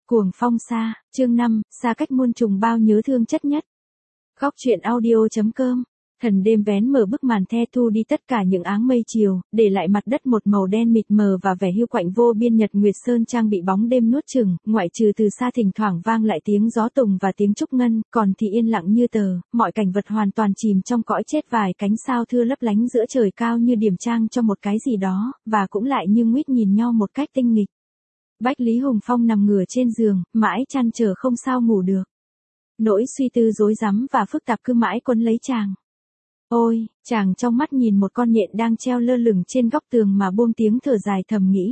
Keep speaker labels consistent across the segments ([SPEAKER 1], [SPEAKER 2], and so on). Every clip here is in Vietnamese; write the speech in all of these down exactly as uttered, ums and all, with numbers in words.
[SPEAKER 1] Cuồng phong xa, chương năm, xa cách muôn trùng bao nhớ thương chất nhất. Góc truyện audio.com. Thần đêm vén mở bức màn the thu đi tất cả những áng mây chiều, để lại mặt đất một màu đen mịt mờ và vẻ hiu quạnh vô biên. Nhật Nguyệt Sơn Trang bị bóng đêm nuốt chửng, ngoại trừ từ xa thỉnh thoảng vang lại tiếng gió tùng và tiếng trúc ngân, còn thì yên lặng như tờ, mọi cảnh vật hoàn toàn chìm trong cõi chết. Vài cánh sao thưa lấp lánh giữa trời cao như điểm trang cho một cái gì đó, và cũng lại như nguyết nhìn nhau một cách tinh nghịch. Bách Lý Hùng Phong nằm ngửa trên giường, mãi trăn trở không sao ngủ được. Nỗi suy tư rối rắm và phức tạp cứ mãi quấn lấy chàng. Ôi, chàng trong mắt nhìn một con nhện đang treo lơ lửng trên góc tường mà buông tiếng thở dài thầm nghĩ.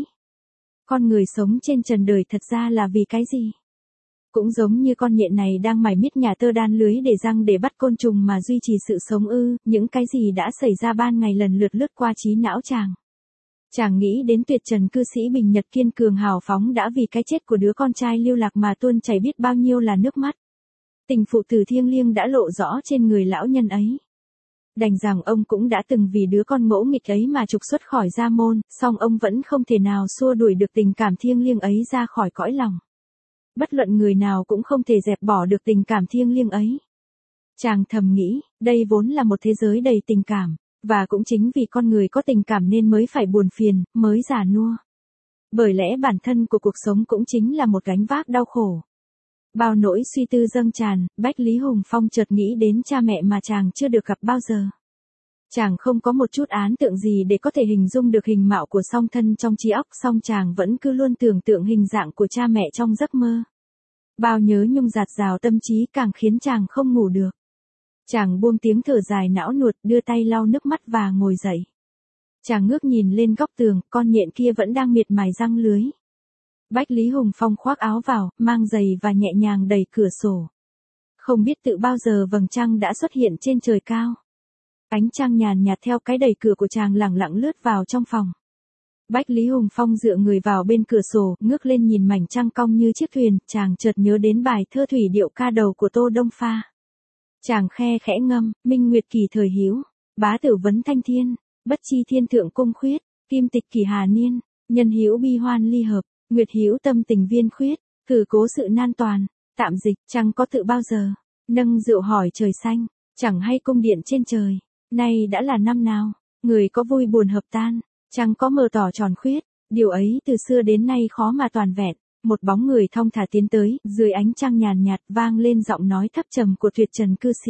[SPEAKER 1] Con người sống trên trần đời thật ra là vì cái gì? Cũng giống như con nhện này đang mải miết nhà tơ đan lưới để răng để bắt côn trùng mà duy trì sự sống ư, những cái gì đã xảy ra ban ngày lần lượt lướt qua trí não chàng. Chàng nghĩ đến tuyệt trần cư sĩ Bình Nhật kiên cường hào phóng đã vì cái chết của đứa con trai lưu lạc mà tuôn chảy biết bao nhiêu là nước mắt. Tình phụ tử thiêng liêng đã lộ rõ trên người lão nhân ấy. Đành rằng ông cũng đã từng vì đứa con ngỗ nghịch ấy mà trục xuất khỏi gia môn, song ông vẫn không thể nào xua đuổi được tình cảm thiêng liêng ấy ra khỏi cõi lòng. Bất luận người nào cũng không thể dẹp bỏ được tình cảm thiêng liêng ấy. Chàng thầm nghĩ, đây vốn là một thế giới đầy tình cảm, và cũng chính vì con người có tình cảm nên mới phải buồn phiền, mới già nua. Bởi lẽ bản thân của cuộc sống cũng chính là một gánh vác đau khổ. Bao nỗi suy tư dâng tràn, Bách Lý Hùng Phong chợt nghĩ đến cha mẹ mà chàng chưa được gặp bao giờ. Chàng không có một chút án tượng gì để có thể hình dung được hình mạo của song thân trong trí óc, song chàng vẫn cứ luôn tưởng tượng hình dạng của cha mẹ trong giấc mơ. Bao nhớ nhung dạt dào tâm trí càng khiến chàng không ngủ được. Chàng buông tiếng thở dài não nuột, đưa tay lau nước mắt và ngồi dậy. Chàng ngước nhìn lên góc tường, con nhện kia vẫn đang miệt mài răng lưới. Bách Lý Hùng Phong khoác áo vào, mang giày và nhẹ nhàng đẩy cửa sổ. Không biết tự bao giờ vầng trăng đã xuất hiện trên trời cao. Ánh trăng nhàn nhạt theo cái đẩy cửa của chàng lẳng lặng lướt vào trong phòng. Bách Lý Hùng Phong dựa người vào bên cửa sổ, ngước lên nhìn mảnh trăng cong như chiếc thuyền, chàng chợt nhớ đến bài thơ thủy điệu ca đầu của Tô Đông Pha. Chàng khe khẽ ngâm, minh nguyệt kỳ thời hữu, bá tử vấn thanh thiên, bất chi thiên thượng cung khuyết, kim tịch kỳ hà niên, nhân hữu bi hoan ly hợp, nguyệt hữu tâm tình viên khuyết, cử cố sự nan toàn, tạm dịch, chẳng có tự bao giờ, nâng rượu hỏi trời xanh, chẳng hay cung điện trên trời, nay đã là năm nào, người có vui buồn hợp tan, chẳng có mờ tỏ tròn khuyết, điều ấy từ xưa đến nay khó mà toàn vẹn. Một bóng người thong thả tiến tới, dưới ánh trăng nhàn nhạt vang lên giọng nói thấp trầm của tuyệt trần cư sĩ.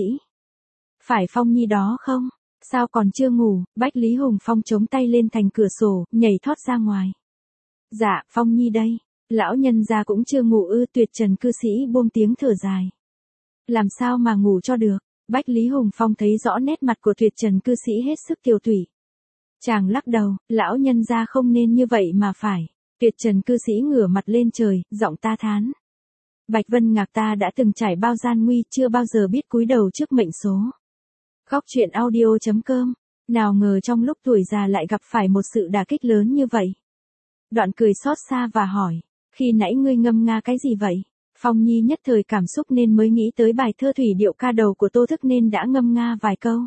[SPEAKER 1] Phải Phong Nhi đó không? Sao còn chưa ngủ? Bách Lý Hùng Phong chống tay lên thành cửa sổ, nhảy thoát ra ngoài. Dạ, Phong Nhi đây. Lão nhân gia cũng chưa ngủ ư? Tuyệt trần cư sĩ buông tiếng thở dài. Làm sao mà ngủ cho được? Bách Lý Hùng Phong thấy rõ nét mặt của tuyệt trần cư sĩ hết sức kiều thủy. Chàng lắc đầu, lão nhân gia không nên như vậy mà phải. Tuyệt trần cư sĩ ngửa mặt lên trời, giọng ta thán. Bạch Vân Ngạc ta đã từng trải bao gian nguy, chưa bao giờ biết cúi đầu trước mệnh số. Góc truyện audio.com. Nào ngờ trong lúc tuổi già lại gặp phải một sự đả kích lớn như vậy. Đoạn cười xót xa và hỏi, khi nãy ngươi ngâm nga cái gì vậy? Phong Nhi nhất thời cảm xúc nên mới nghĩ tới bài thơ thủy điệu ca đầu của Tô Thức nên đã ngâm nga vài câu.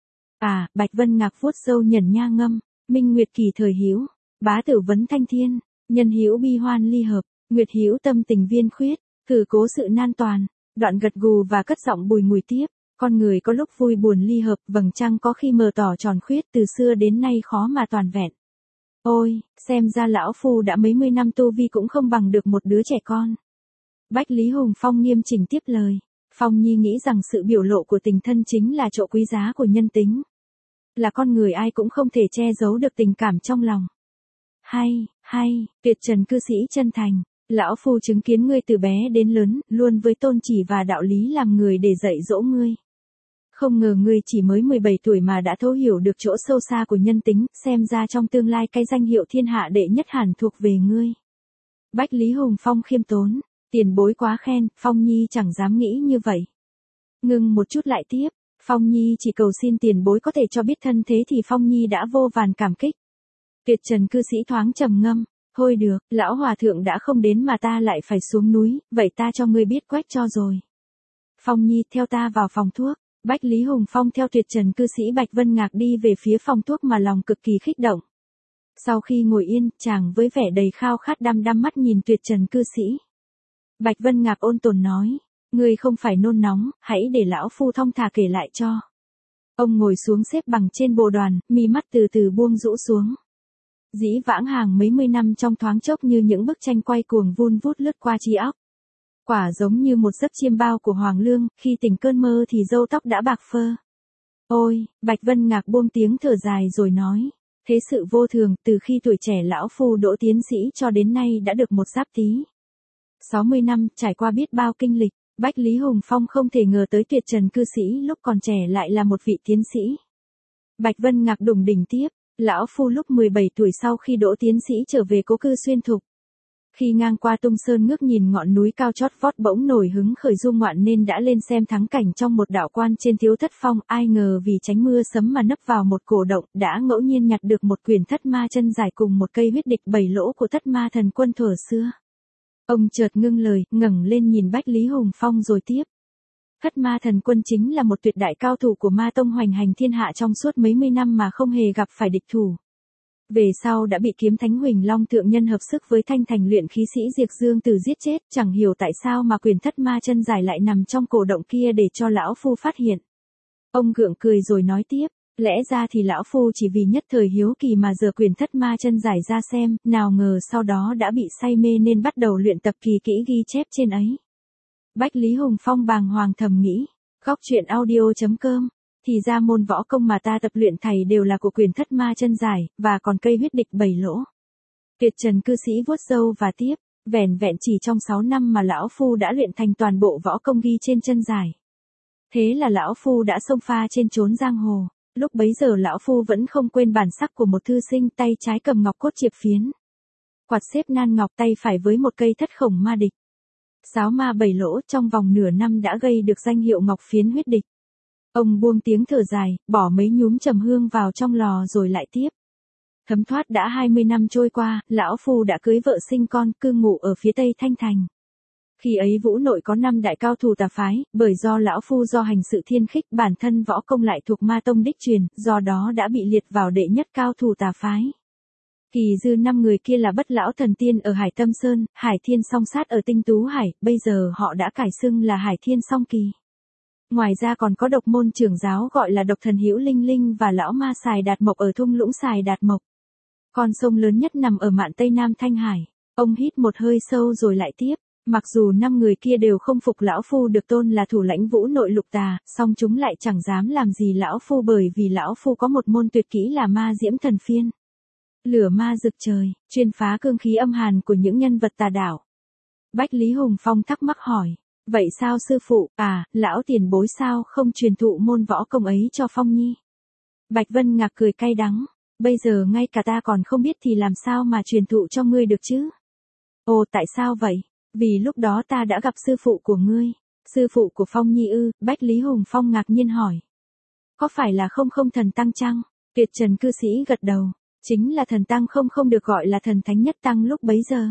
[SPEAKER 1] À, Bạch Vân Ngạc vuốt râu nhẩn nha ngâm, minh nguyệt kỳ thời hữu, bá tử vấn thanh thiên. Nhân hữu bi hoan ly hợp, nguyệt hữu tâm tình viên khuyết, cử cố sự nan toàn, đoạn gật gù và cất giọng bùi ngùi tiếp, con người có lúc vui buồn ly hợp, vầng trăng có khi mờ tỏ tròn khuyết, từ xưa đến nay khó mà toàn vẹn. Ôi, xem ra lão phu đã mấy mươi năm tu vi cũng không bằng được một đứa trẻ con. Bách Lý Hùng Phong nghiêm chỉnh tiếp lời, Phong Nhi nghĩ rằng sự biểu lộ của tình thân chính là chỗ quý giá của nhân tính. Là con người ai cũng không thể che giấu được tình cảm trong lòng. Hay, hay, tuyệt trần cư sĩ chân thành, lão phu chứng kiến ngươi từ bé đến lớn, luôn với tôn chỉ và đạo lý làm người để dạy dỗ ngươi. Không ngờ ngươi chỉ mới mười bảy tuổi mà đã thấu hiểu được chỗ sâu xa của nhân tính, xem ra trong tương lai cái danh hiệu thiên hạ đệ nhất hẳn thuộc về ngươi. Bách Lý Hùng Phong khiêm tốn, tiền bối quá khen, Phong Nhi chẳng dám nghĩ như vậy. Ngưng một chút lại tiếp, Phong Nhi chỉ cầu xin tiền bối có thể cho biết thân thế thì Phong Nhi đã vô vàn cảm kích. Tuyệt trần cư sĩ thoáng trầm ngâm, thôi được, lão hòa thượng đã không đến mà ta lại phải xuống núi, vậy ta cho ngươi biết quách cho rồi. Phong Nhi theo ta vào phòng thuốc, Bách Lý Hùng Phong theo tuyệt trần cư sĩ Bạch Vân Ngạc đi về phía phòng thuốc mà lòng cực kỳ kích động. Sau khi ngồi yên, chàng với vẻ đầy khao khát đăm đăm mắt nhìn tuyệt trần cư sĩ. Bạch Vân Ngạc ôn tồn nói, ngươi không phải nôn nóng, hãy để lão phu thong thả kể lại cho. Ông ngồi xuống xếp bằng trên bồ đoàn, mi mắt từ từ buông rũ xuống. Dĩ vãng hàng mấy mươi năm trong thoáng chốc như những bức tranh quay cuồng vun vút lướt qua trí óc. Quả giống như một giấc chiêm bao của Hoàng Lương, khi tỉnh cơn mơ thì râu tóc đã bạc phơ. Ôi, Bạch Vân Ngạc buông tiếng thở dài rồi nói, thế sự vô thường, từ khi tuổi trẻ lão phu đỗ tiến sĩ cho đến nay đã được một giáp tý. sáu mươi năm, trải qua biết bao kinh lịch, Bách Lý Hùng Phong không thể ngờ tới tuyệt trần cư sĩ lúc còn trẻ lại là một vị tiến sĩ. Bạch Vân Ngạc đủng đỉnh tiếp, lão phu lúc mười bảy tuổi sau khi đỗ tiến sĩ trở về cố cư Xuyên Thục. Khi ngang qua Tung Sơn ngước nhìn ngọn núi cao chót vót bỗng nổi hứng khởi du ngoạn nên đã lên xem thắng cảnh trong một đạo quan trên Thiếu Thất Phong, ai ngờ vì tránh mưa sấm mà nấp vào một cổ động, đã ngẫu nhiên nhặt được một quyển Thất Ma Chân Giải cùng một cây huyết địch bảy lỗ của Thất Ma Thần Quân thuở xưa. Ông chợt ngưng lời, ngẩng lên nhìn Bách Lý Hùng Phong rồi tiếp. Thất Ma Thần Quân chính là một tuyệt đại cao thủ của Ma Tông hoành hành thiên hạ trong suốt mấy mươi năm mà không hề gặp phải địch thủ. Về sau đã bị Kiếm Thánh Huỳnh Long thượng nhân hợp sức với Thanh Thành luyện khí sĩ Diệp Dương Tử giết chết, chẳng hiểu tại sao mà quyền Thất Ma Chân Giải lại nằm trong cổ động kia để cho lão phu phát hiện. Ông gượng cười rồi nói tiếp, lẽ ra thì lão phu chỉ vì nhất thời hiếu kỳ mà giở quyền Thất Ma Chân Giải ra xem, nào ngờ sau đó đã bị say mê nên bắt đầu luyện tập kỳ kỹ ghi chép trên ấy. Bách Lý Hùng Phong bàng hoàng thầm nghĩ, góc truyện audio chấm com. Thì ra môn võ công mà ta tập luyện thầy đều là của quyền Thất Ma Chân Giải, và còn cây huyết địch bảy lỗ. Tuyệt trần cư sĩ vuốt râu và tiếp, vẻn vẹn chỉ trong sáu năm mà lão phu đã luyện thành toàn bộ võ công ghi trên chân giải. Thế là lão phu đã xông pha trên chốn giang hồ, lúc bấy giờ lão phu vẫn không quên bản sắc của một thư sinh, tay trái cầm ngọc cốt chiệp phiến. Quạt xếp nan ngọc, tay phải với một cây thất khổng ma địch. Sáo ma bảy lỗ, trong vòng nửa năm đã gây được danh hiệu ngọc phiến huyết địch. Ông buông tiếng thở dài, bỏ mấy nhúm trầm hương vào trong lò rồi lại tiếp. Thấm thoát đã hai mươi năm trôi qua, lão phu đã cưới vợ sinh con, cư ngụ ở phía tây Thanh Thành. Khi ấy Vũ Nội có năm đại cao thủ tà phái, bởi do lão phu do hành sự thiên khích, bản thân võ công lại thuộc Ma Tông đích truyền, do đó đã bị liệt vào đệ nhất cao thủ tà phái. Kỳ dư năm người kia là Bất Lão Thần Tiên ở Hải Tâm Sơn, Hải Thiên Song Sát ở Tinh Tú Hải, bây giờ họ đã cải xưng là Hải Thiên Song Kỳ. Ngoài ra còn có độc môn trưởng giáo gọi là Độc Thần Hữu Linh Linh và lão ma Sài Đạt Mộc ở thung lũng Sài Đạt Mộc. Con sông lớn nhất nằm ở mạn Tây Nam Thanh Hải. Ông hít một hơi sâu rồi lại tiếp, mặc dù năm người kia đều không phục lão phu được tôn là thủ lãnh Vũ Nội lục tà, song chúng lại chẳng dám làm gì lão phu bởi vì lão phu có một môn tuyệt kỹ là Ma Diễm Thần Phiên. Lửa ma rực trời, chuyên phá cương khí âm hàn của những nhân vật tà đạo. Bách Lý Hùng Phong thắc mắc hỏi. Vậy sao sư phụ, à, lão tiền bối sao không truyền thụ môn võ công ấy cho Phong Nhi? Bạch Vân Ngạc cười cay đắng, bây giờ ngay cả ta còn không biết thì làm sao mà truyền thụ cho ngươi được chứ? Ồ, tại sao vậy? Vì lúc đó ta đã gặp sư phụ của ngươi. Sư phụ của Phong Nhi ư? Bách Lý Hùng Phong ngạc nhiên hỏi. Có phải là không không thần tăng chăng? Tuyệt trần cư sĩ gật đầu, chính là thần tăng không không được gọi là thần thánh nhất tăng lúc bấy giờ.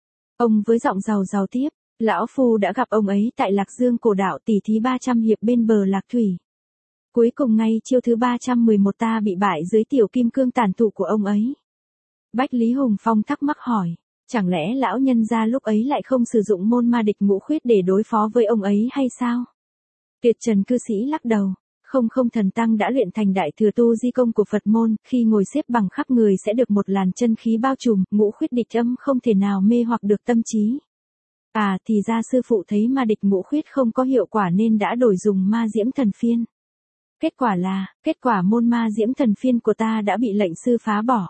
[SPEAKER 1] Ông với giọng giàu giàu tiếp. Lão phu đã gặp ông ấy tại Lạc Dương cổ đạo tỷ thí ba trăm hiệp bên bờ Lạc Thủy. Cuối cùng ngay chiêu thứ ba trăm mười một ta bị bại dưới tiểu kim cương tản tụ của ông ấy. Bách Lý Hùng Phong thắc mắc hỏi, chẳng lẽ lão nhân gia lúc ấy lại không sử dụng môn ma địch ngũ khuyết để đối phó với ông ấy hay sao? Tuyệt trần cư sĩ lắc đầu, không không thần tăng đã luyện thành đại thừa tu di công của Phật môn, khi ngồi xếp bằng khắp người sẽ được một làn chân khí bao trùm, ngũ khuyết địch âm không thể nào mê hoặc được tâm trí. À, thì ra sư phụ thấy ma địch ngũ khuyết không có hiệu quả nên đã đổi dùng Ma Diễm Thần Phiên. Kết quả là, kết quả môn Ma Diễm Thần Phiên của ta đã bị lệnh sư phá bỏ.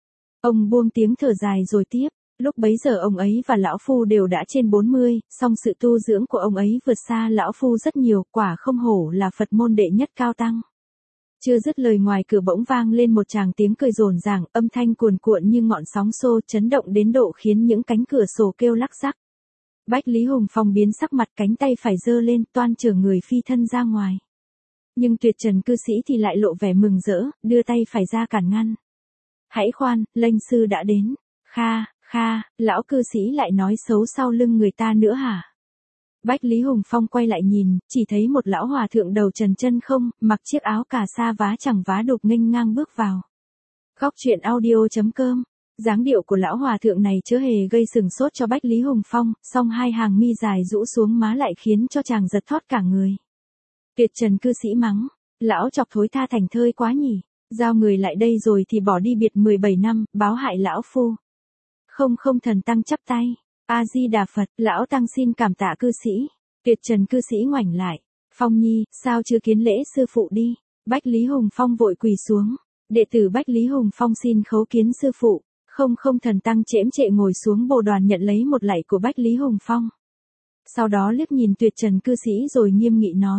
[SPEAKER 1] Ông buông tiếng thở dài rồi tiếp, lúc bấy giờ ông ấy và lão phu đều đã trên bốn mươi, song sự tu dưỡng của ông ấy vượt xa lão phu rất nhiều, quả không hổ là Phật môn đệ nhất cao tăng. Chưa dứt lời ngoài cửa bỗng vang lên một tràng tiếng cười rồn ràng, âm thanh cuồn cuộn như ngọn sóng xô chấn động đến độ khiến những cánh cửa sổ kêu lắc rắc. Bách Lý Hùng Phong biến sắc mặt, cánh tay phải giơ lên toan chở người phi thân ra ngoài. Nhưng tuyệt trần cư sĩ thì lại lộ vẻ mừng rỡ, đưa tay phải ra cản ngăn. Hãy khoan, lệnh sư đã đến. Kha, kha, lão cư sĩ lại nói xấu sau lưng người ta nữa hả? Bách Lý Hùng Phong quay lại nhìn, chỉ thấy một lão hòa thượng đầu trần chân không, mặc chiếc áo cà sa vá chẳng vá đục nghênh ngang bước vào. Góc truyện audio chấm com Dáng điệu của lão hòa thượng này chớ hề gây sừng sốt cho Bách Lý Hùng Phong, song hai hàng mi dài rũ xuống má lại khiến cho chàng giật thót cả người. Tuyệt trần cư sĩ mắng, lão chọc thối tha thành thơi quá nhỉ, giao người lại đây rồi thì bỏ đi biệt mười bảy năm, báo hại lão phu. Không không thần tăng chắp tay, A-di-đà Phật, lão tăng xin cảm tạ cư sĩ. Tuyệt trần cư sĩ ngoảnh lại, Phong Nhi, sao chưa kiến lễ sư phụ đi. Bách Lý Hùng Phong vội quỳ xuống, đệ tử Bách Lý Hùng Phong xin khấu kiến sư phụ. Không không thần tăng chễm chệ ngồi xuống bồ đoàn nhận lấy một lạy của Bách Lý Hùng Phong. Sau đó liếc nhìn tuyệt trần cư sĩ rồi nghiêm nghị nói.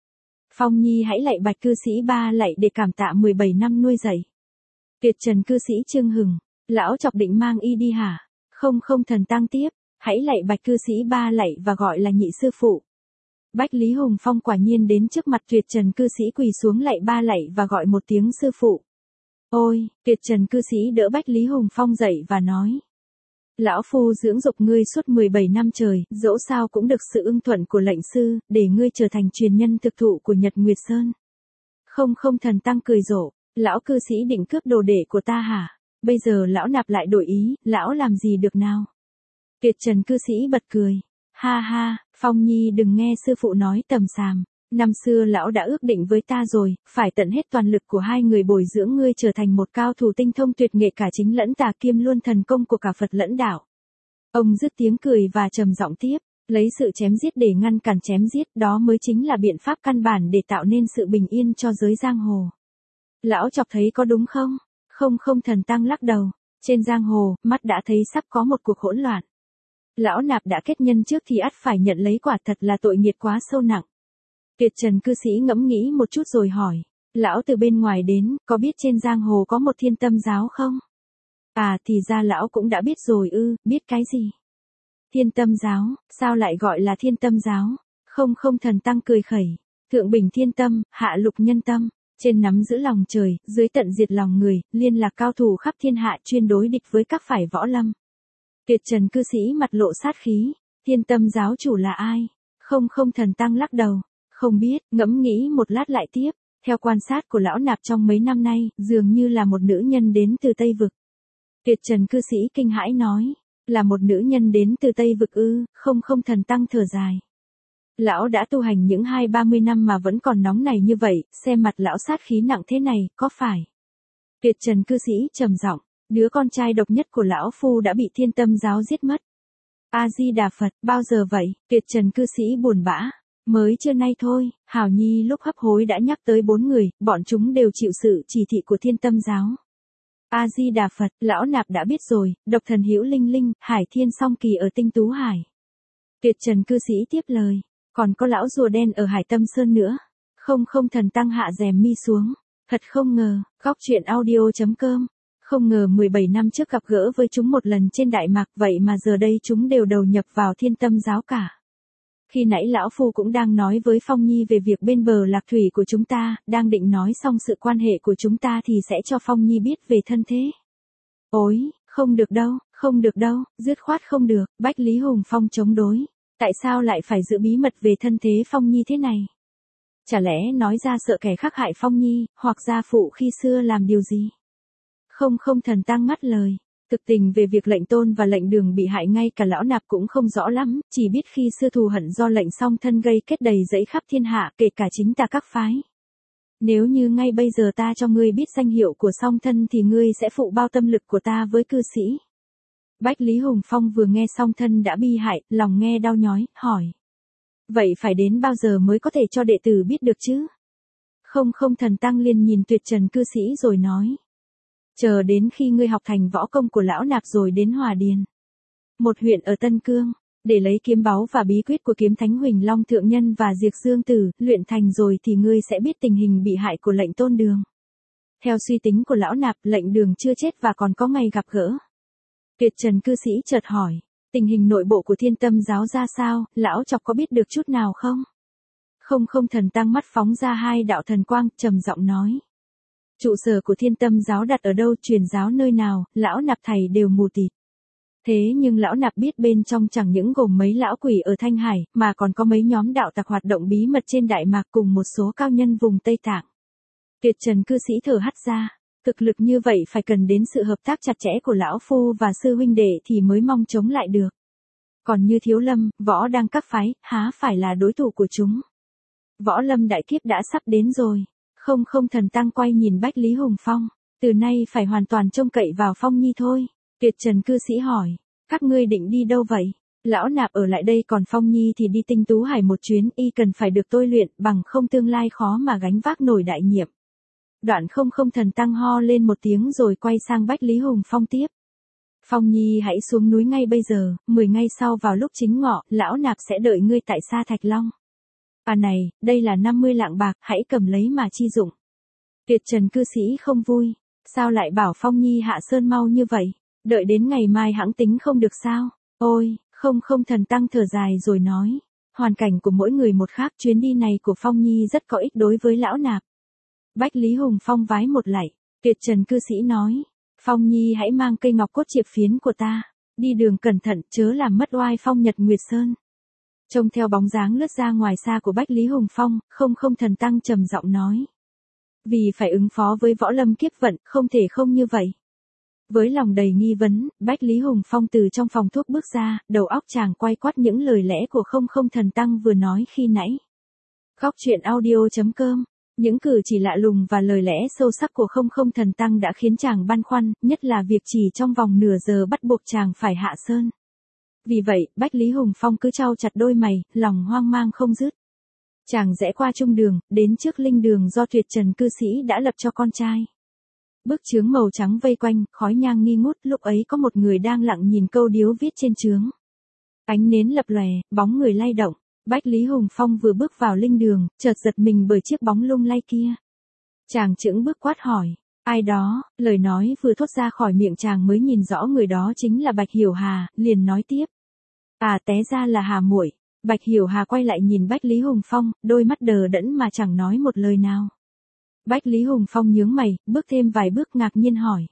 [SPEAKER 1] Phong Nhi hãy lạy bạch cư sĩ ba lạy để cảm tạ mười bảy năm nuôi dạy. Tuyệt trần cư sĩ trương hừng, lão chọc định mang y đi hả? Không không thần tăng tiếp, hãy lạy bạch cư sĩ ba lạy và gọi là nhị sư phụ. Bách Lý Hùng Phong quả nhiên đến trước mặt tuyệt trần cư sĩ quỳ xuống lạy ba lạy và gọi một tiếng sư phụ. Ôi, tuyệt trần cư sĩ đỡ Bách Lý Hùng Phong dậy và nói. Lão phu dưỡng dục ngươi suốt mười bảy năm trời, dẫu sao cũng được sự ưng thuận của lệnh sư, để ngươi trở thành truyền nhân thực thụ của Nhật Nguyệt Sơn. Không không thần tăng cười rộ, lão cư sĩ định cướp đồ đệ của ta hả? Bây giờ lão nạp lại đổi ý, lão làm gì được nào? Tuyệt trần cư sĩ bật cười. Ha ha, Phong Nhi đừng nghe sư phụ nói tầm xàm. Năm xưa lão đã ước định với ta rồi, phải tận hết toàn lực của hai người bồi dưỡng ngươi trở thành một cao thủ tinh thông tuyệt nghệ cả chính lẫn tà, kiêm luôn thần công của cả Phật lẫn đạo. Ông dứt tiếng cười và trầm giọng tiếp, lấy sự chém giết để ngăn cản chém giết, đó mới chính là biện pháp căn bản để tạo nên sự bình yên cho giới giang hồ. Lão chọc thấy có đúng không? Không không thần tăng lắc đầu, trên giang hồ, mắt đã thấy sắp có một cuộc hỗn loạn. Lão nạp đã kết nhân trước thì ắt phải nhận lấy, quả thật là tội nghiệt quá sâu nặng. Tuyệt trần cư sĩ ngẫm nghĩ một chút rồi hỏi, lão từ bên ngoài đến, có biết trên giang hồ có một Thiên Tâm giáo không? À thì ra lão cũng đã biết rồi ư, biết cái gì? Thiên Tâm giáo, sao lại gọi là Thiên Tâm giáo? Không không thần tăng cười khẩy, thượng bình thiên tâm, hạ lục nhân tâm, trên nắm giữ lòng trời, dưới tận diệt lòng người, liên lạc cao thủ khắp thiên hạ chuyên đối địch với các phải võ lâm. Tuyệt trần cư sĩ mặt lộ sát khí, Thiên Tâm giáo chủ là ai? Không không thần tăng lắc đầu. Không biết, ngẫm nghĩ một lát lại tiếp, theo quan sát của lão nạp trong mấy năm nay, dường như là một nữ nhân đến từ Tây Vực. Tuyệt trần cư sĩ kinh hãi nói, là một nữ nhân đến từ Tây Vực ư? Không không thần tăng thở dài. Lão đã tu hành những hai ba mươi năm mà vẫn còn nóng này như vậy, xem mặt lão sát khí nặng thế này, có phải? Tuyệt trần cư sĩ trầm giọng, đứa con trai độc nhất của lão phu đã bị Thiên Tâm giáo giết mất. A-di-đà Phật, bao giờ vậy? Tuyệt trần cư sĩ buồn bã. Mới trưa nay thôi, Hảo Nhi lúc hấp hối đã nhắc tới bốn người, bọn chúng đều chịu sự chỉ thị của Thiên Tâm giáo. A-di-đà Phật, lão nạp đã biết rồi, độc thần Hữu Linh Linh, Hải Thiên Song Kỳ ở Tinh Tú Hải. Tuyệt trần cư sĩ tiếp lời, còn có lão rùa đen ở Hải Tâm Sơn nữa. Không không thần tăng hạ rèm mi xuống, thật không ngờ, góc truyện audio chấm com. Không ngờ mười bảy năm trước gặp gỡ với chúng một lần trên Đại Mạc, vậy mà giờ đây chúng đều đầu nhập vào Thiên Tâm giáo cả. Khi nãy lão phu cũng đang nói với Phong Nhi về việc bên bờ lạc thủy của chúng ta, đang định nói xong sự quan hệ của chúng ta thì sẽ cho Phong Nhi biết về thân thế. Ôi, không được đâu, không được đâu, dứt khoát không được, Bách Lý Hùng Phong chống đối. Tại sao lại phải giữ bí mật về thân thế Phong Nhi thế này? Chả lẽ nói ra sợ kẻ khác hại Phong Nhi, hoặc gia phụ khi xưa làm điều gì? Không không thần tăng ngắt lời. Thực tình về việc lệnh tôn và lệnh đường bị hại ngay cả lão nạp cũng không rõ lắm, chỉ biết khi xưa thù hận do lệnh song thân gây kết đầy dẫy khắp thiên hạ, kể cả chính ta các phái. Nếu như ngay bây giờ ta cho ngươi biết danh hiệu của song thân thì ngươi sẽ phụ bao tâm lực của ta với cư sĩ. Bách Lý Hùng Phong vừa nghe song thân đã bi hại, lòng nghe đau nhói, hỏi. Vậy phải đến bao giờ mới có thể cho đệ tử biết được chứ? Không không thần tăng liền nhìn tuyệt trần cư sĩ rồi nói. Chờ đến khi ngươi học thành võ công của lão nạp rồi đến Hòa Điền, một huyện ở Tân Cương, để lấy kiếm báu và bí quyết của kiếm thánh Huỳnh Long Thượng Nhân và Diệt Dương Tử, luyện thành rồi thì ngươi sẽ biết tình hình bị hại của lệnh tôn đường. Theo suy tính của lão nạp, lệnh đường chưa chết và còn có ngày gặp gỡ. Tuyệt trần cư sĩ chợt hỏi, tình hình nội bộ của Thiên Tâm giáo ra sao, lão chọc có biết được chút nào không? Không không thần tăng mắt phóng ra hai đạo thần quang, trầm giọng nói. Trụ sở của Thiên Tâm giáo đặt ở đâu, truyền giáo nơi nào, lão nạp thầy đều mù tịt. Thế nhưng lão nạp biết bên trong chẳng những gồm mấy lão quỷ ở Thanh Hải, mà còn có mấy nhóm đạo tặc hoạt động bí mật trên Đại Mạc cùng một số cao nhân vùng Tây Tạng. Tuyệt trần cư sĩ thở hắt ra, Thực lực như vậy phải cần đến sự hợp tác chặt chẽ của lão phu và sư huynh đệ thì mới mong chống lại được. Còn như Thiếu Lâm, Võ Đăng các phái, há phải là đối thủ của chúng. Võ Lâm đại kiếp đã sắp đến rồi. Không không thần tăng quay nhìn Bách Lý Hùng Phong. Từ nay phải hoàn toàn trông cậy vào Phong Nhi thôi. Tuyệt Trần cư sĩ hỏi. Các ngươi định đi đâu vậy? Lão nạp ở lại đây còn Phong Nhi thì đi Tinh Tú Hải một chuyến, y cần phải được tôi luyện, bằng không tương lai khó mà gánh vác nổi đại nhiệm. Đoạn không không thần tăng ho lên một tiếng rồi quay sang Bách Lý Hùng Phong tiếp. Phong Nhi hãy xuống núi ngay bây giờ, mười ngày sau vào lúc chính ngọ, lão nạp sẽ đợi ngươi tại Sa Thạch Long. À này, đây là năm mươi lạng bạc, hãy cầm lấy mà chi dụng. Tuyệt Trần cư sĩ không vui, sao lại bảo Phong Nhi hạ sơn mau như vậy, đợi đến ngày mai hãng tính không được sao? Ôi, không không thần tăng thở dài rồi nói, hoàn cảnh của mỗi người một khác, chuyến đi này của Phong Nhi rất có ích đối với lão nạp. Bách Lý Hùng Phong vái một lạy, Tuyệt Trần cư sĩ nói, Phong Nhi hãy mang cây ngọc cốt chiệp phiến của ta, đi đường cẩn thận chớ làm mất oai phong Nhật Nguyệt Sơn. Trông theo bóng dáng lướt ra ngoài xa của Bách Lý Hùng Phong, không không thần tăng trầm giọng nói. Vì phải ứng phó với võ lâm kiếp vận, không thể không như vậy. Với lòng đầy nghi vấn, Bách Lý Hùng Phong từ trong phòng thuốc bước ra, đầu óc chàng quay quát những lời lẽ của không không thần tăng vừa nói khi nãy. Góc truyện audio.com. Những cử chỉ lạ lùng và lời lẽ sâu sắc của không không thần tăng đã khiến chàng băn khoăn, nhất là việc chỉ trong vòng nửa giờ bắt buộc chàng phải hạ sơn. Vì vậy, Bách Lý Hùng Phong cứ trao chặt đôi mày, lòng hoang mang không dứt. Chàng rẽ qua trung đường, đến trước linh đường do Tuyệt Trần cư sĩ đã lập cho con trai. Bức chướng màu trắng vây quanh, khói nhang nghi ngút, lúc ấy có một người đang lặng nhìn câu điếu viết trên chướng. Ánh nến lập lòe, bóng người lay động. Bách Lý Hùng Phong vừa bước vào linh đường, chợt giật mình bởi chiếc bóng lung lay kia. Chàng chững bước quát hỏi, ai đó, lời nói vừa thốt ra khỏi miệng chàng mới nhìn rõ người đó chính là Bạch Hiểu Hà, liền nói tiếp. À té ra là Hà muội. Bạch Hiểu Hà quay lại nhìn Bách Lý Hùng Phong, đôi mắt đờ đẫn mà chẳng nói một lời nào. Bách Lý Hùng Phong nhướng mày, bước thêm vài bước ngạc nhiên hỏi.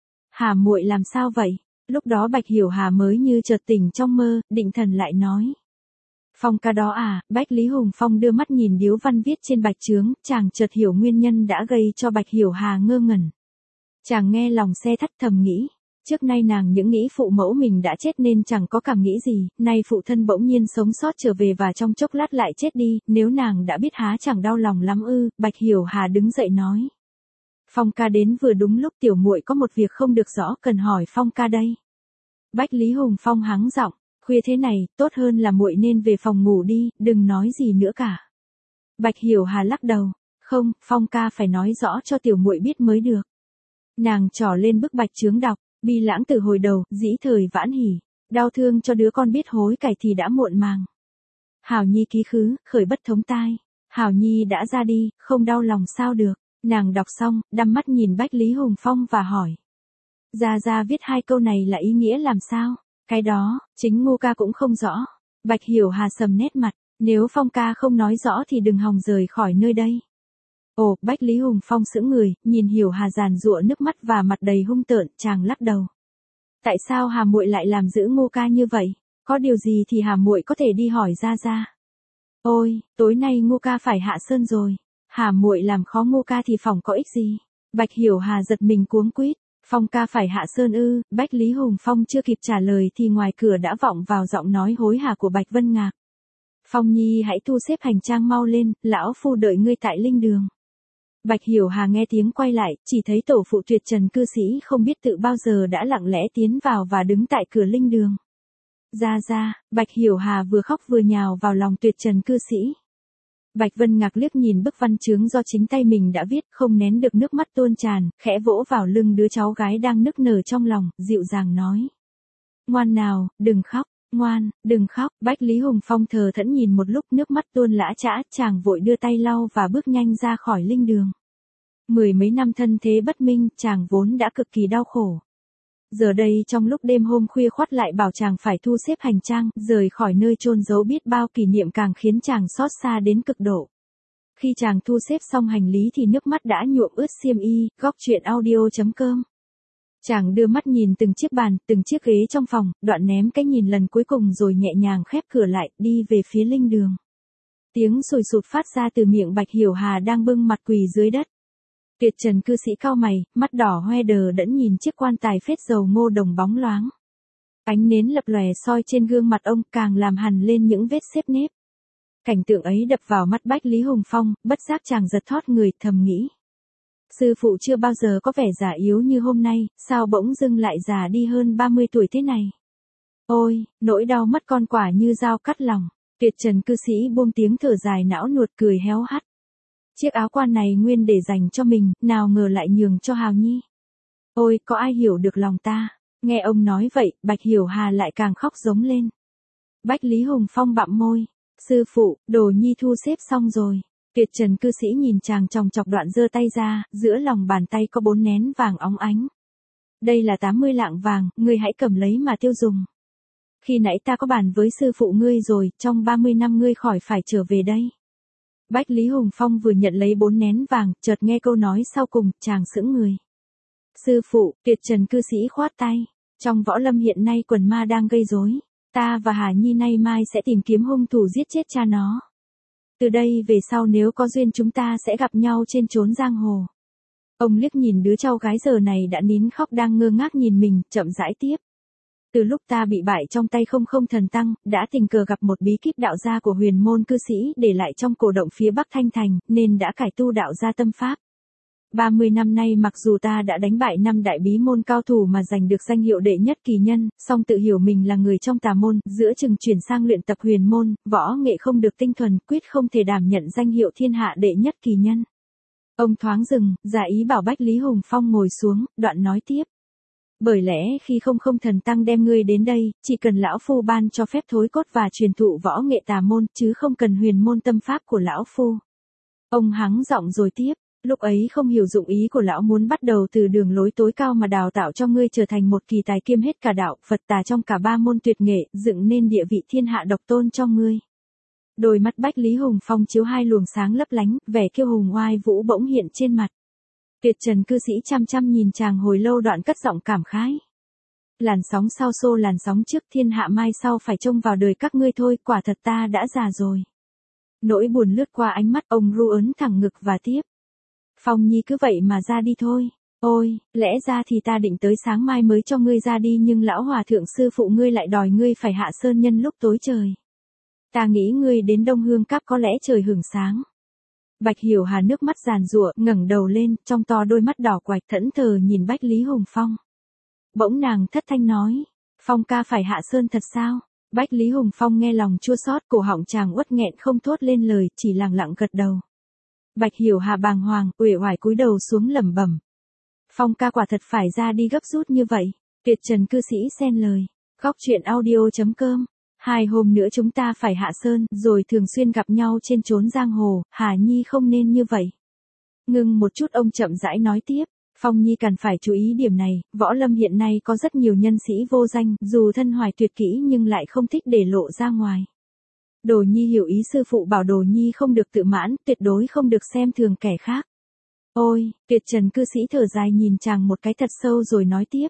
[SPEAKER 1] Hà muội làm sao vậy? Lúc đó Bạch Hiểu Hà mới như chợt tỉnh trong mơ, định thần lại nói. Phong ca đó à, Bách Lý Hùng Phong đưa mắt nhìn điếu văn viết trên bạch chướng, chàng chợt hiểu nguyên nhân đã gây cho Bạch Hiểu Hà ngơ ngẩn. Chàng nghe lòng xe thắt thầm nghĩ, trước nay nàng những nghĩ phụ mẫu mình đã chết nên chẳng có cảm nghĩ gì, nay phụ thân bỗng nhiên sống sót trở về và trong chốc lát lại chết đi, nếu nàng đã biết há chẳng đau lòng lắm ư. Bạch Hiểu Hà đứng dậy nói. Phong ca đến vừa đúng lúc, tiểu muội có một việc không được rõ cần hỏi Phong ca đây. Bách Lý Hùng Phong hắng giọng. Khuya thế này, tốt hơn là muội nên về phòng ngủ đi, đừng nói gì nữa cả. Bạch Hiểu Hà lắc đầu, không, Phong ca phải nói rõ cho tiểu muội biết mới được. Nàng trỏ lên bức bạch chướng đọc, bi lãng từ hồi đầu, dĩ thời vãn hỉ, đau thương cho đứa con biết hối cải thì đã muộn màng. Hảo Nhi ký khứ, khởi bất thống tai, Hảo Nhi đã ra đi, không đau lòng sao được. Nàng đọc xong, đăm mắt nhìn Bách Lý Hùng Phong và hỏi. Gia Gia viết hai câu này là ý nghĩa làm sao? Cái đó, chính Ngô ca cũng không rõ. Bạch Hiểu Hà sầm nét mặt, nếu Phong ca không nói rõ thì đừng hòng rời khỏi nơi đây. Ồ, Bách Lý Hùng Phong sững người, nhìn Hiểu Hà giàn giụa nước mắt và mặt đầy hung tợn, chàng lắc đầu. Tại sao Hà muội lại làm giữ Ngô ca như vậy? Có điều gì thì Hà muội có thể đi hỏi Gia Gia. Ôi, tối nay Ngô ca phải hạ sơn rồi. Hà muội làm khó Ngô ca thì phỏng có ích gì? Bạch Hiểu Hà giật mình cuống quýt. Phong ca phải hạ sơn ư? Bách Lý Hùng Phong chưa kịp trả lời thì ngoài cửa đã vọng vào giọng nói hối hả của Bạch Vân Ngạc. Phong Nhi hãy thu xếp hành trang mau lên, lão phu đợi ngươi tại linh đường. Bạch Hiểu Hà nghe tiếng quay lại, chỉ thấy tổ phụ Tuyệt Trần cư sĩ không biết tự bao giờ đã lặng lẽ tiến vào và đứng tại cửa linh đường. Ra ra, Bạch Hiểu Hà vừa khóc vừa nhào vào lòng Tuyệt Trần cư sĩ. Bạch Vân Ngạc liếc nhìn bức văn chướng do chính tay mình đã viết, không nén được nước mắt tuôn tràn, khẽ vỗ vào lưng đứa cháu gái đang nức nở trong lòng, dịu dàng nói. Ngoan nào, đừng khóc, ngoan, đừng khóc. Bách Lý Hùng Phong thờ thẫn nhìn một lúc, nước mắt tuôn lã chã, chàng vội đưa tay lau và bước nhanh ra khỏi linh đường. Mười mấy năm thân thế bất minh, chàng vốn đã cực kỳ đau khổ. Giờ đây trong lúc đêm hôm khuya khoắt lại bảo chàng phải thu xếp hành trang, rời khỏi nơi chôn giấu biết bao kỷ niệm càng khiến chàng xót xa đến cực độ. Khi chàng thu xếp xong hành lý thì nước mắt đã nhuộm ướt xiêm y. Góc truyện audio.com. Chàng đưa mắt nhìn từng chiếc bàn, từng chiếc ghế trong phòng, đoạn ném cái nhìn lần cuối cùng rồi nhẹ nhàng khép cửa lại, đi về phía linh đường. Tiếng sùi sụt phát ra từ miệng Bạch Hiểu Hà đang bưng mặt quỳ dưới đất. Tuyệt trần cư sĩ cau mày, mắt đỏ hoe đờ đẫn nhìn chiếc quan tài phết dầu ngô đồng bóng loáng. Ánh nến lập lòe soi trên gương mặt ông càng làm hằn lên những vết xếp nếp. Cảnh tượng ấy đập vào mắt Bách Lý Hùng Phong, bất giác chàng giật thót người, thầm nghĩ. Sư phụ chưa bao giờ có vẻ già yếu như hôm nay, sao bỗng dưng lại già đi hơn ba mươi tuổi thế này. Ôi, nỗi đau mất con quả như dao cắt lòng. Tuyệt trần cư sĩ buông tiếng thở dài não nuột cười héo hắt. Chiếc áo quan này nguyên để dành cho mình, nào ngờ lại nhường cho Hào Nhi. Ôi, có ai hiểu được lòng ta. Nghe ông nói vậy, Bạch Hiểu Hà lại càng khóc giống lên. Bách Lý Hùng Phong bặm môi. Sư phụ, đồ nhi thu xếp xong rồi. Tuyệt trần cư sĩ nhìn chàng chòng chọc đoạn giơ tay ra, giữa lòng bàn tay có bốn nén vàng óng ánh. Đây là tám mươi lạng vàng, ngươi hãy cầm lấy mà tiêu dùng. Khi nãy ta có bàn với sư phụ ngươi rồi, trong ba mươi năm ngươi khỏi phải trở về đây. Bách Lý Hùng Phong vừa nhận lấy bốn nén vàng, chợt nghe câu nói sau cùng, chàng sững người. Sư phụ, tuyệt trần cư sĩ khoát tay. Trong võ lâm hiện nay quần ma đang gây rối. Ta và Hà Nhi nay mai sẽ tìm kiếm hung thủ giết chết cha nó. Từ đây về sau nếu có duyên chúng ta sẽ gặp nhau trên chốn giang hồ. Ông liếc nhìn đứa cháu gái giờ này đã nín khóc đang ngơ ngác nhìn mình, chậm rãi tiếp. Từ lúc ta bị bại trong tay không không thần tăng, đã tình cờ gặp một bí kíp đạo gia của huyền môn cư sĩ để lại trong cổ động phía Bắc Thanh Thành, nên đã cải tu đạo gia tâm pháp. ba mươi năm nay mặc dù ta đã đánh bại năm đại bí môn cao thủ mà giành được danh hiệu đệ nhất kỳ nhân, song tự hiểu mình là người trong tà môn, giữa chừng chuyển sang luyện tập huyền môn, võ nghệ không được tinh thuần, quyết không thể đảm nhận danh hiệu thiên hạ đệ nhất kỳ nhân. Ông thoáng dừng, giả ý bảo Bách Lý Hùng Phong ngồi xuống, đoạn nói tiếp. Bởi lẽ khi không không thần tăng đem ngươi đến đây, chỉ cần lão phu ban cho phép thối cốt và truyền thụ võ nghệ tà môn, chứ không cần huyền môn tâm pháp của lão phu. Ông hắng giọng rồi tiếp. Lúc ấy không hiểu dụng ý của lão muốn bắt đầu từ đường lối tối cao mà đào tạo cho ngươi trở thành một kỳ tài kiêm hết cả đạo, Phật tà trong cả ba môn tuyệt nghệ, dựng nên địa vị thiên hạ độc tôn cho ngươi. Đôi mắt Bách Lý Hùng Phong chiếu hai luồng sáng lấp lánh, vẻ kiêu hùng oai vũ bỗng hiện trên mặt. Tuyệt trần cư sĩ chăm chăm nhìn chàng hồi lâu đoạn cất giọng cảm khái. Làn sóng sau xô làn sóng trước, thiên hạ mai sau phải trông vào đời các ngươi thôi, quả thật ta đã già rồi. Nỗi buồn lướt qua ánh mắt ông ru ớn thẳng ngực và tiếp. Phong Nhi cứ vậy mà ra đi thôi. Ôi, lẽ ra thì ta định tới sáng mai mới cho ngươi ra đi nhưng lão hòa thượng sư phụ ngươi lại đòi ngươi phải hạ sơn nhân lúc tối trời. Ta nghĩ ngươi đến Đông Hương Cáp có lẽ trời hửng sáng. Bạch Hiểu Hà nước mắt giàn giụa, ngẩng đầu lên, trong to đôi mắt đỏ quạch thẫn thờ nhìn Bách Lý Hùng Phong. Bỗng nàng thất thanh nói, Phong ca phải hạ sơn thật sao? Bách Lý Hùng Phong nghe lòng chua xót, cổ họng chàng uất nghẹn không thốt lên lời, chỉ lặng lặng gật đầu. Bạch Hiểu Hà bàng hoàng, uể oải cúi đầu xuống lẩm bẩm. Phong ca quả thật phải ra đi gấp rút như vậy. Tuyệt trần cư sĩ xen lời. Góc truyện audio chấm com. Hai hôm nữa chúng ta phải hạ sơn, rồi thường xuyên gặp nhau trên chốn giang hồ, Hà Nhi không nên như vậy. Ngưng một chút ông chậm rãi nói tiếp. Phong Nhi cần phải chú ý điểm này, võ lâm hiện nay có rất nhiều nhân sĩ vô danh, dù thân hoài tuyệt kỹ nhưng lại không thích để lộ ra ngoài. Đồ Nhi hiểu ý sư phụ bảo Đồ Nhi không được tự mãn, tuyệt đối không được xem thường kẻ khác. Ôi, Tuyệt trần cư sĩ thở dài nhìn chàng một cái thật sâu rồi nói tiếp.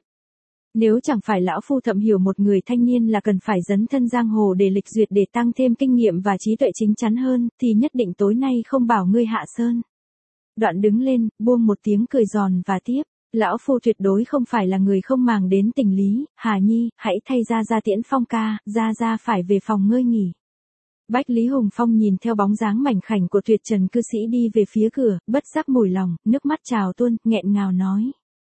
[SPEAKER 1] Nếu chẳng phải lão phu thậm hiểu một người thanh niên là cần phải dấn thân giang hồ để lịch duyệt để tăng thêm kinh nghiệm và trí tuệ chính chắn hơn, thì nhất định tối nay không bảo ngươi hạ sơn. Đoạn đứng lên, buông một tiếng cười giòn và tiếp. Lão phu tuyệt đối không phải là người không màng đến tình lý, Hà Nhi, hãy thay ra ra tiễn Phong ca, ra ra phải về phòng ngơi nghỉ. Bách Lý Hùng Phong nhìn theo bóng dáng mảnh khảnh của Tuyệt trần cư sĩ đi về phía cửa, bất giác mủi lòng, nước mắt trào tuôn, nghẹn ngào nói.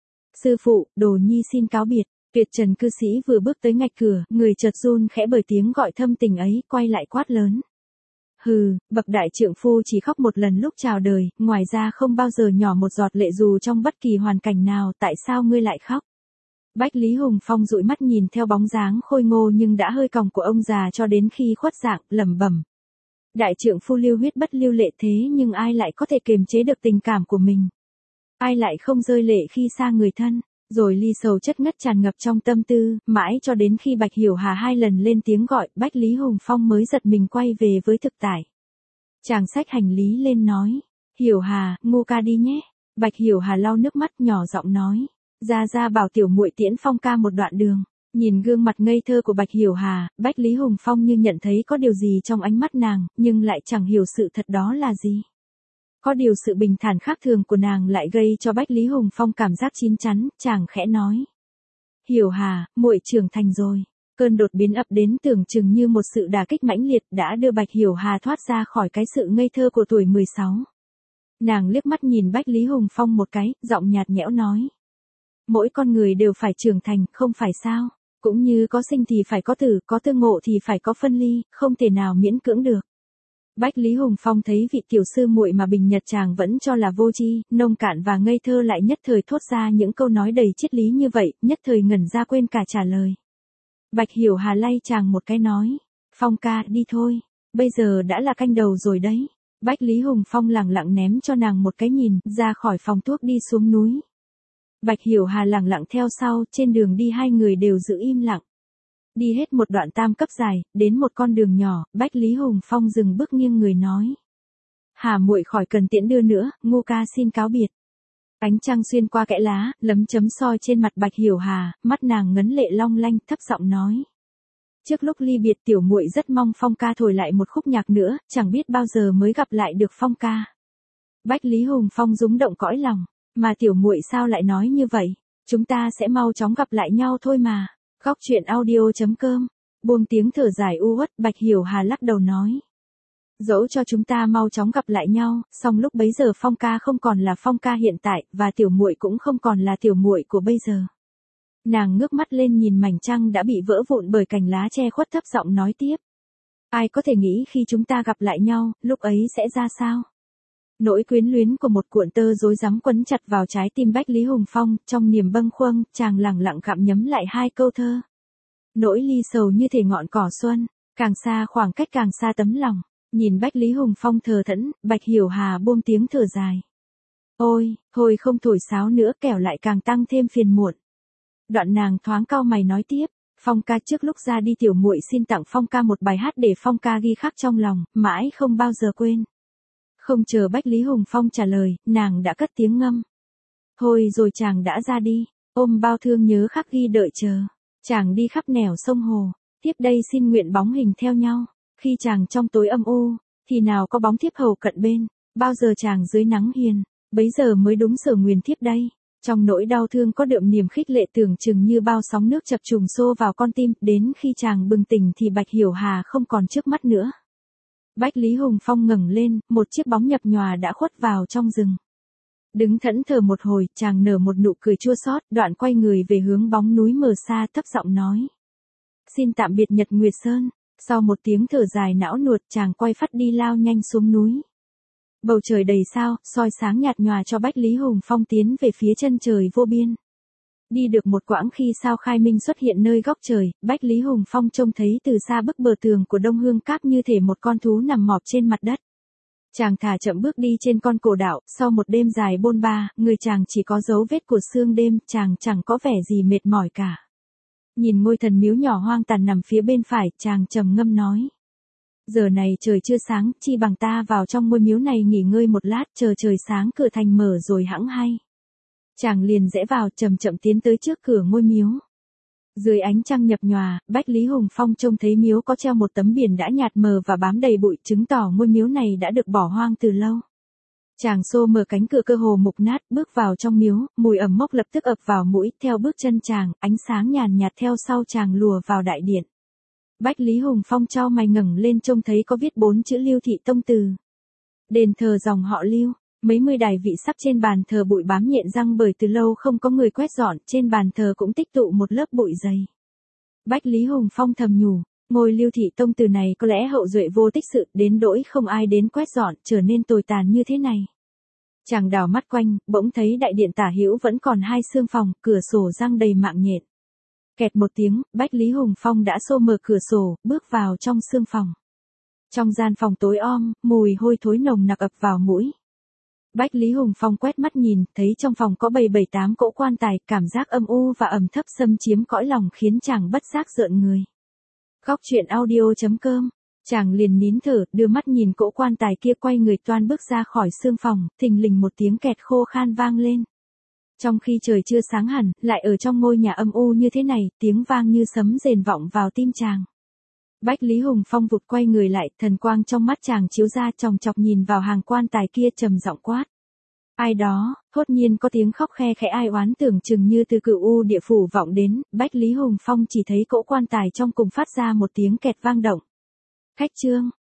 [SPEAKER 1] Sư phụ, Đồ Nhi xin cáo biệt. Tuyệt trần cư sĩ vừa bước tới ngạch cửa, người chợt run khẽ bởi tiếng gọi thâm tình ấy, quay lại quát lớn. Hừ, bậc đại trượng phu chỉ khóc một lần lúc chào đời, ngoài ra không bao giờ nhỏ một giọt lệ dù trong bất kỳ hoàn cảnh nào, tại sao ngươi lại khóc? Bách Lý Hùng Phong dụi mắt nhìn theo bóng dáng khôi ngô nhưng đã hơi còng của ông già cho đến khi khuất dạng, lẩm bẩm. Đại trượng phu lưu huyết bất lưu lệ thế nhưng ai lại có thể kiềm chế được tình cảm của mình? Ai lại không rơi lệ khi xa người thân? Rồi ly sầu chất ngất tràn ngập trong tâm tư, mãi cho đến khi Bạch Hiểu Hà hai lần lên tiếng gọi, Bách Lý Hùng Phong mới giật mình quay về với thực tại. Chàng xách hành lý lên nói, Hiểu Hà, ngu ca đi nhé. Bạch Hiểu Hà lau nước mắt nhỏ giọng nói, ra ra bảo tiểu muội tiễn Phong ca một đoạn đường. Nhìn gương mặt ngây thơ của Bạch Hiểu Hà, Bách Lý Hùng Phong như nhận thấy có điều gì trong ánh mắt nàng, nhưng lại chẳng hiểu sự thật đó là gì. Có điều sự bình thản khác thường của nàng lại gây cho Bách Lý Hùng Phong cảm giác chín chắn, chàng khẽ nói. Hiểu Hà, muội trưởng thành rồi. Cơn đột biến ập đến tưởng chừng như một sự đả kích mãnh liệt đã đưa Bạch Hiểu Hà thoát ra khỏi cái sự ngây thơ của tuổi mười sáu. Nàng liếc mắt nhìn Bách Lý Hùng Phong một cái, giọng nhạt nhẽo nói. Mỗi con người đều phải trưởng thành, không phải sao? Cũng như có sinh thì phải có tử, có tương ngộ thì phải có phân ly, không thể nào miễn cưỡng được. Bách Lý Hùng Phong thấy vị tiểu sư muội mà bình nhật chàng vẫn cho là vô tri, nông cạn và ngây thơ lại nhất thời thốt ra những câu nói đầy triết lý như vậy, nhất thời ngẩn ra quên cả trả lời. Bạch Hiểu Hà lay chàng một cái nói, Phong ca, đi thôi, bây giờ đã là canh đầu rồi đấy. Bách Lý Hùng Phong lẳng lặng ném cho nàng một cái nhìn, ra khỏi phòng thuốc đi xuống núi. Bạch Hiểu Hà lẳng lặng theo sau, trên đường đi hai người đều giữ im lặng. Đi hết một đoạn tam cấp dài, đến một con đường nhỏ, Bách Lý Hùng Phong dừng bước nghiêng người nói. Hà muội khỏi cần tiễn đưa nữa, Ngô ca xin cáo biệt. Ánh trăng xuyên qua kẽ lá, lấm chấm soi trên mặt Bạch Hiểu Hà, mắt nàng ngấn lệ long lanh, thấp giọng nói. Trước lúc ly biệt tiểu muội rất mong Phong ca thổi lại một khúc nhạc nữa, chẳng biết bao giờ mới gặp lại được Phong ca. Bách Lý Hùng Phong rúng động cõi lòng, mà tiểu muội sao lại nói như vậy, chúng ta sẽ mau chóng gặp lại nhau thôi mà. Góc truyện audio chấm com, buông tiếng thở dài u uất, Bạch Hiểu Hà lắc đầu nói. Dẫu cho chúng ta mau chóng gặp lại nhau, song lúc bấy giờ Phong ca không còn là Phong ca hiện tại, và tiểu muội cũng không còn là tiểu muội của bây giờ. Nàng ngước mắt lên nhìn mảnh trăng đã bị vỡ vụn bởi cành lá che khuất, thấp giọng nói tiếp. Ai có thể nghĩ khi chúng ta gặp lại nhau, lúc ấy sẽ ra sao? Nỗi quyến luyến của một cuộn tơ rối rắm quấn chặt vào trái tim Bách Lý Hùng Phong, trong niềm bâng khuâng, chàng lẳng lặng gặm nhấm lại hai câu thơ. Nỗi ly sầu như thể ngọn cỏ xuân, càng xa khoảng cách càng xa tấm lòng. Nhìn Bách Lý Hùng Phong thờ thẫn, Bạch Hiểu Hà buông tiếng thở dài. Ôi, thôi không thổi sáo nữa, kẻo lại càng tăng thêm phiền muộn. Đoạn nàng thoáng cau mày nói tiếp, Phong ca, trước lúc ra đi tiểu muội xin tặng Phong ca một bài hát để Phong ca ghi khắc trong lòng, mãi không bao giờ quên. Không chờ Bách Lý Hùng Phong trả lời, nàng đã cất tiếng ngâm. Thôi rồi chàng đã ra đi, ôm bao thương nhớ khắc ghi đợi chờ. Chàng đi khắp nẻo sông hồ, tiếp đây xin nguyện bóng hình theo nhau. Khi chàng trong tối âm u, thì nào có bóng thiếp hầu cận bên, bao giờ chàng dưới nắng hiền, bấy giờ mới đúng sở nguyền thiếp đây. Trong nỗi đau thương có đượm niềm khích lệ tưởng chừng như bao sóng nước chập trùng xô vào con tim, đến khi chàng bừng tỉnh thì Bạch Hiểu Hà không còn trước mắt nữa. Bách Lý Hùng Phong ngẩng lên, một chiếc bóng nhập nhòa đã khuất vào trong rừng. Đứng thẫn thờ một hồi, chàng nở một nụ cười chua xót, đoạn quay người về hướng bóng núi mờ xa, thấp giọng nói. Xin tạm biệt Nhật Nguyệt Sơn. Sau một tiếng thở dài não nuột, chàng quay phắt đi lao nhanh xuống núi. Bầu trời đầy sao, soi sáng nhạt nhòa cho Bách Lý Hùng Phong tiến về phía chân trời vô biên. Đi được một quãng khi sao khai minh xuất hiện nơi góc trời, Bách Lý Hùng Phong trông thấy từ xa bức bờ tường của Đông Hương Cáp như thể một con thú nằm mọp trên mặt đất. Chàng thả chậm bước đi trên con cổ đạo, sau một đêm dài bôn ba, người chàng chỉ có dấu vết của sương đêm, chàng chẳng có vẻ gì mệt mỏi cả. Nhìn ngôi thần miếu nhỏ hoang tàn nằm phía bên phải, chàng trầm ngâm nói. Giờ này trời chưa sáng, chi bằng ta vào trong ngôi miếu này nghỉ ngơi một lát, chờ trời sáng cửa thành mở rồi hẵng hay. Chàng liền rẽ vào, chậm chậm tiến tới trước cửa ngôi miếu. Dưới ánh trăng nhập nhòa, Bách Lý Hùng Phong trông thấy miếu có treo một tấm biển đã nhạt mờ và bám đầy bụi, chứng tỏ ngôi miếu này đã được bỏ hoang từ lâu. Chàng xô mở cánh cửa cơ hồ mục nát, bước vào trong miếu, mùi ẩm mốc lập tức ập vào mũi, theo bước chân chàng, ánh sáng nhàn nhạt theo sau chàng lùa vào đại điện. Bách Lý Hùng Phong chau mày ngẩng lên trông thấy có viết bốn chữ Lưu Thị Tông Từ. Đền thờ dòng họ Lưu, mấy mươi đài vị sắp trên bàn thờ bụi bám nhện răng bởi từ lâu không có người quét dọn, trên bàn thờ cũng tích tụ một lớp bụi dày. Bách Lý Hùng Phong thầm nhủ, ngôi Lưu Thị Tông Từ này có lẽ hậu duệ vô tích sự, đến đỗi không ai đến quét dọn, trở nên tồi tàn như thế này. Chàng đảo mắt quanh, bỗng thấy đại điện tả hữu vẫn còn hai xương phòng, cửa sổ răng đầy mạng nhện. Kẹt một tiếng, Bách Lý Hùng Phong đã xô mở cửa sổ, bước vào trong xương phòng. Trong gian phòng tối om, mùi hôi thối nồng nặc ập vào mũi. Bách Lý Hùng Phong quét mắt nhìn, thấy trong phòng có bảy bảy tám cỗ quan tài, cảm giác âm u và ẩm thấp xâm chiếm cõi lòng khiến chàng bất giác rợn người. Góc truyện audio chấm com, chàng liền nín thở, đưa mắt nhìn cỗ quan tài kia, quay người toan bước ra khỏi xương phòng, thình lình một tiếng kẹt khô khan vang lên. Trong khi trời chưa sáng hẳn, lại ở trong ngôi nhà âm u như thế này, tiếng vang như sấm rền vọng vào tim chàng. Bách Lý Hùng Phong vụt quay người lại, thần quang trong mắt chàng chiếu ra chòng chọc nhìn vào hàng quan tài kia trầm giọng quát. Ai đó, thốt nhiên có tiếng khóc khe khẽ ai oán tưởng chừng như từ cửu u địa phủ vọng đến, Bách Lý Hùng Phong chỉ thấy cỗ quan tài trong cùng phát ra một tiếng kẹt vang động. Khách trương,